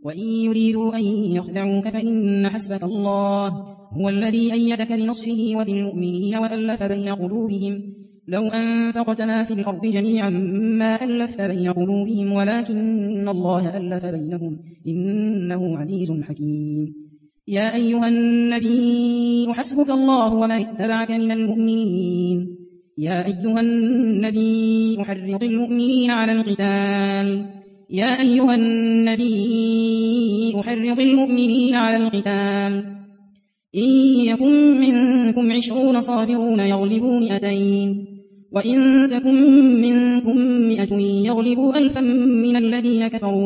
وإن يريدوا أن يخدعوك فإن حسبك الله هو الذي أيدك بنصره وبالمؤمنين وألف بين قلوبهم لو أنفقت ما في الأرض جميعا ما ألفت بين قلوبهم ولكن الله ألف بينهم إنه عزيز حكيم. يا أيها النبي حسبك الله ومن اتبعك من المؤمنين. يا أيها النبي حرض المؤمنين على القتال. يا أيها النبي حرض المؤمنين على القتال. إن يكن منكم 20 صابرون يغلبوا 200 وإن تكن منكم 100 يغلبوا 1000 من الذين كفروا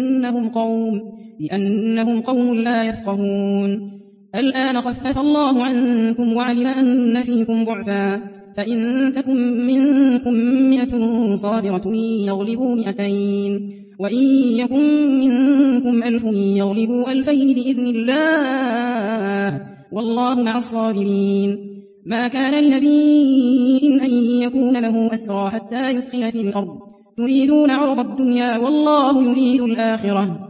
بأنهم قوم لا يفقهون. الآن خفف الله عنكم وعلم أن فيكم ضعفا فإن تكن منكم 100 صابرة يغلبوا 200 وإن يكن منكم 1000 يغلبوا 2000 بإذن الله والله مع الصابرين. ما كان لنبي أن يكون له أسرى حتى يثخن في الأرض تريدون عرض الدنيا والله يريد الآخرة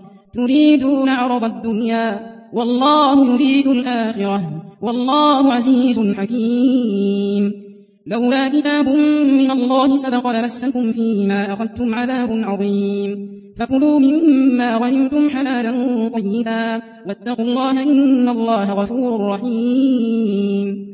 والله يريد الآخرة والله عزيز حكيم. لولا كتاب من الله سبق لمسكم فيما أخذتم عذاب عظيم فكلوا مما غنمتم حلالا طيبا واتقوا الله إن الله غفور رحيم.